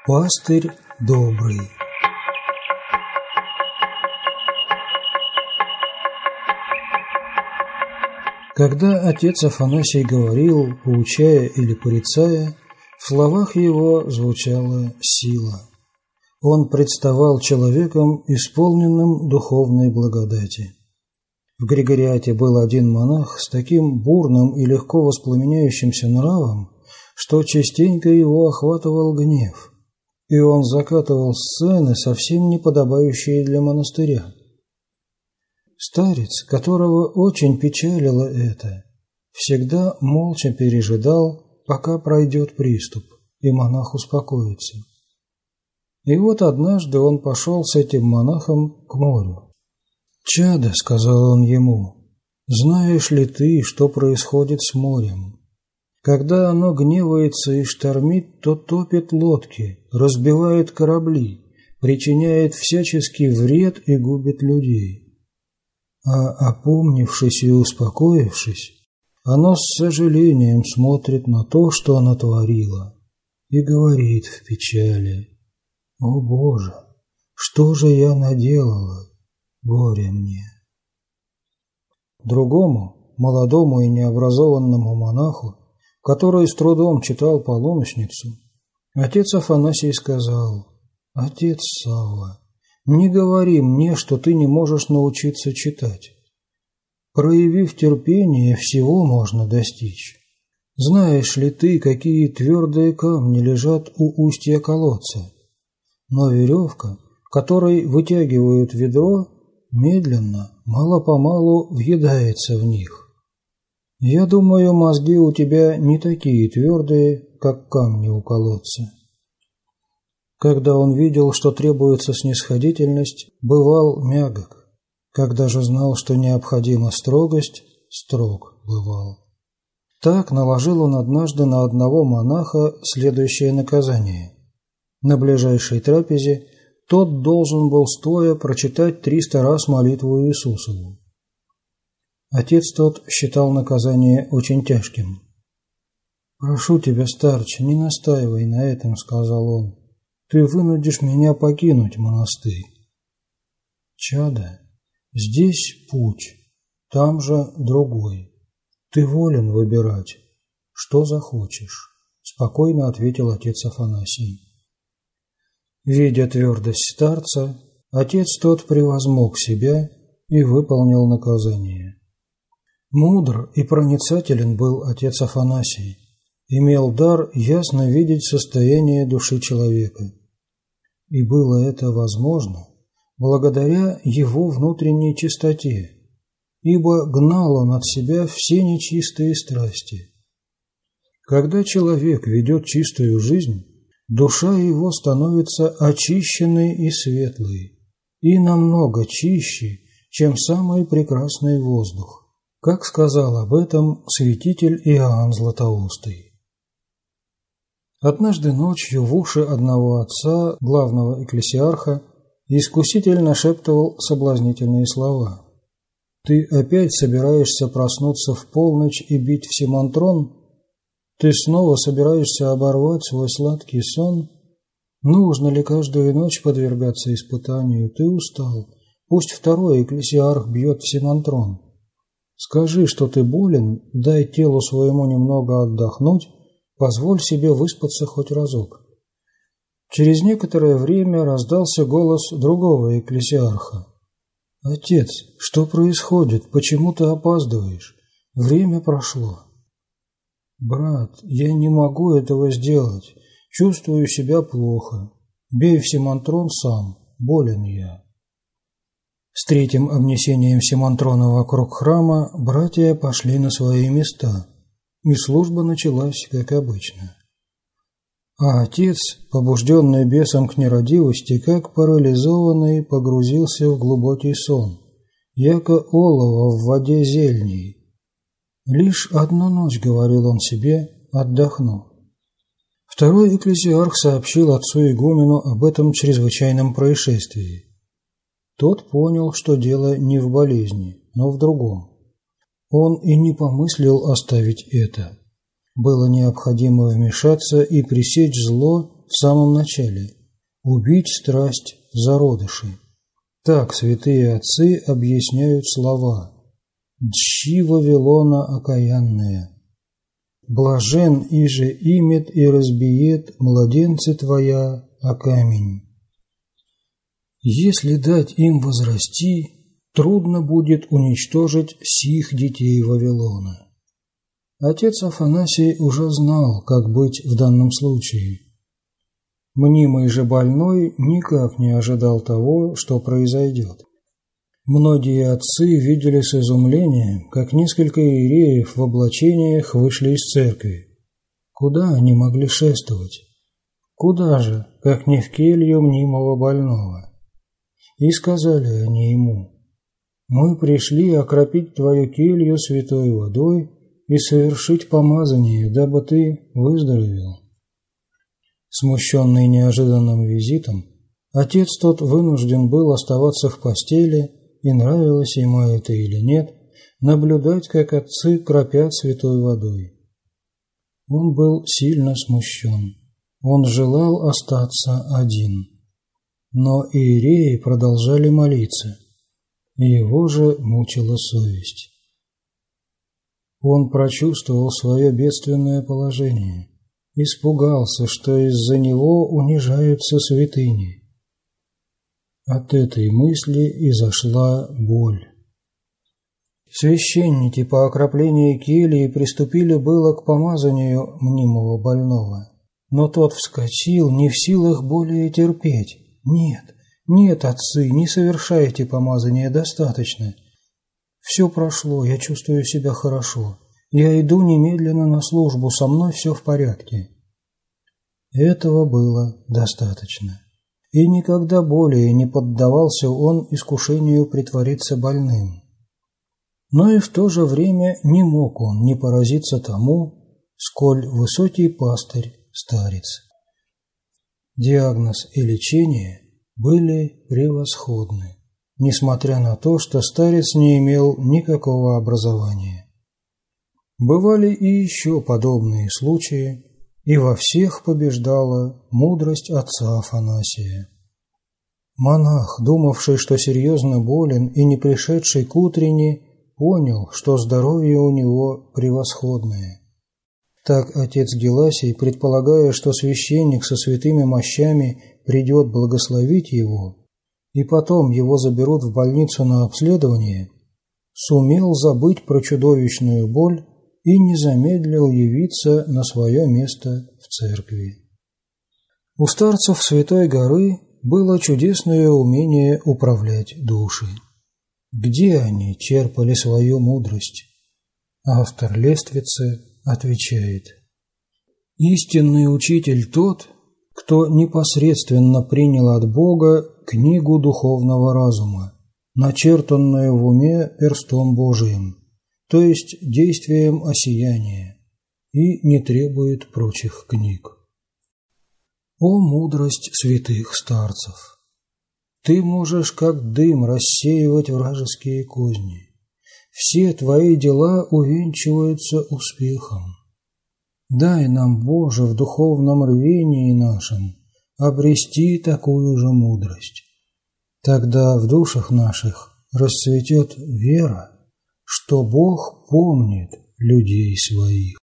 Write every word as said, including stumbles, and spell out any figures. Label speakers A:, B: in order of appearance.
A: Пастырь добрый. Когда отец Афанасий говорил, поучая или порицая, в словах его звучала сила. Он представал человеком, исполненным духовной благодати. В Григориате был один монах с таким бурным и легко воспламеняющимся нравом, что частенько его охватывал гнев, и он закатывал сцены, совсем не подобающие для монастыря. Старец, которого очень печалило это, всегда молча пережидал, пока пройдет приступ, и монах успокоится. И вот однажды он пошел с этим монахом к морю. «Чадо», — сказал он ему, — «знаешь ли ты, что происходит с морем? Когда оно гневается и штормит, то топит лодки, разбивает корабли, причиняет всяческий вред и губит людей. А опомнившись и успокоившись, оно с сожалением смотрит на то, что оно творило, и говорит в печали: «О Боже, что же я наделала? Горе мне!» Другому, молодому и необразованному монаху, который с трудом читал полуночницу, отец Афанасий сказал: «Отец Савва, не говори мне, что ты не можешь научиться читать. Проявив терпение, всего можно достичь. Знаешь ли ты, какие твердые камни лежат у устья колодца? Но веревка, которой вытягивают ведро, медленно, мало-помалу въедается в них. Я думаю, мозги у тебя не такие твердые, как камни у колодца». Когда он видел, что требуется снисходительность, бывал мягок. Когда же знал, что необходима строгость, строг бывал. Так наложил он однажды на одного монаха следующее наказание. На ближайшей трапезе тот должен был стоя прочитать триста раз молитву Иисусову. Отец тот считал наказание очень тяжким. «Прошу тебя, старче, не настаивай на этом», — сказал он. «Ты вынудишь меня покинуть монастырь». «Чадо, здесь путь, там же другой. Ты волен выбирать, что захочешь», — спокойно ответил отец Афанасий. Видя твердость старца, отец тот превозмог себя и выполнил наказание. Мудр и проницателен был отец Афанасий, имел дар ясно видеть состояние души человека. И было это возможно благодаря его внутренней чистоте, ибо гнал он от себя все нечистые страсти. Когда человек ведет чистую жизнь, душа его становится очищенной и светлой, и намного чище, чем самый прекрасный воздух, как сказал об этом святитель Иоанн Златоустый. Однажды ночью в уши одного отца, главного экклесиарха, искуситель нашептывал соблазнительные слова. «Ты опять собираешься проснуться в полночь и бить в симантрон? Ты снова собираешься оборвать свой сладкий сон? Нужно ли каждую ночь подвергаться испытанию? Ты устал. Пусть второй экклесиарх бьет в симантрон. Скажи, что ты болен, дай телу своему немного отдохнуть, позволь себе выспаться хоть разок». Через некоторое время раздался голос другого экклесиарха. «Отец, что происходит? Почему ты опаздываешь? Время прошло». «Брат, я не могу этого сделать. Чувствую себя плохо. Бей в симантрон сам. Болен я». С третьим обнесением симантрона вокруг храма братья пошли на свои места, и служба началась, как обычно. А отец, побужденный бесом к нерадивости, как парализованный, погрузился в глубокий сон, яко олово в воде зельней. «Лишь одну ночь, — говорил он себе, — отдохну». Второй экклесиарх сообщил отцу-игумену об этом чрезвычайном происшествии. Тот понял, что дело не в болезни, но в другом. Он и не помыслил оставить это. Было необходимо вмешаться и пресечь зло в самом начале – убить страсть в зародыше. Так святые отцы объясняют слова «Дщи Вавилона окаянная». «Блажен иже имет и разбиет младенцы твоя о камень». Если дать им возрасти, трудно будет уничтожить сих детей Вавилона. Отец Афанасий уже знал, как быть в данном случае. Мнимый же больной никак не ожидал того, что произойдет. Многие отцы видели с изумлением, как несколько иереев в облачениях вышли из церкви. Куда они могли шествовать? Куда же, как не в келью мнимого больного? И сказали они ему: «Мы пришли окропить твою келью святой водой и совершить помазание, дабы ты выздоровел». Смущенный неожиданным визитом, отец тот вынужден был оставаться в постели, и нравилось ему это или нет, наблюдать, как отцы кропят святой водой. Он был сильно смущен. Он желал остаться один. Но иереи продолжали молиться, и его же мучила совесть. Он прочувствовал свое бедственное положение, испугался, что из-за него унижаются святыни. От этой мысли изошла боль. Священники по окроплении кельи приступили было к помазанию мнимого больного, но тот вскочил, не в силах более терпеть. «Нет, нет, отцы, не совершайте помазание, достаточно. Все прошло, я чувствую себя хорошо. Я иду немедленно на службу, со мной все в порядке». Этого было достаточно. И никогда более не поддавался он искушению притвориться больным. Но и в то же время не мог он не поразиться тому, сколь высокий пастырь старец. Диагноз и лечение были превосходны, несмотря на то, что старец не имел никакого образования. Бывали и еще подобные случаи, и во всех побеждала мудрость отца Афанасия. Монах, думавший, что серьезно болен и не пришедший к утренне, понял, что здоровье у него превосходное. Так отец Геласий, предполагая, что священник со святыми мощами придет благословить его, и потом его заберут в больницу на обследование, сумел забыть про чудовищную боль и не замедлил явиться на свое место в церкви. У старцев Святой горы было чудесное умение управлять души. Где они черпали свою мудрость? Автор лествицы отвечает: «Истинный учитель тот, кто непосредственно принял от Бога книгу духовного разума, начертанную в уме перстом Божиим, то есть действием осияния, и не требует прочих книг». О мудрость святых старцев! Ты можешь как дым рассеивать вражеские козни. Все твои дела увенчиваются успехом. Дай нам, Боже, в духовном рвении нашем обрести такую же мудрость. Тогда в душах наших расцветет вера, что Бог помнит людей своих.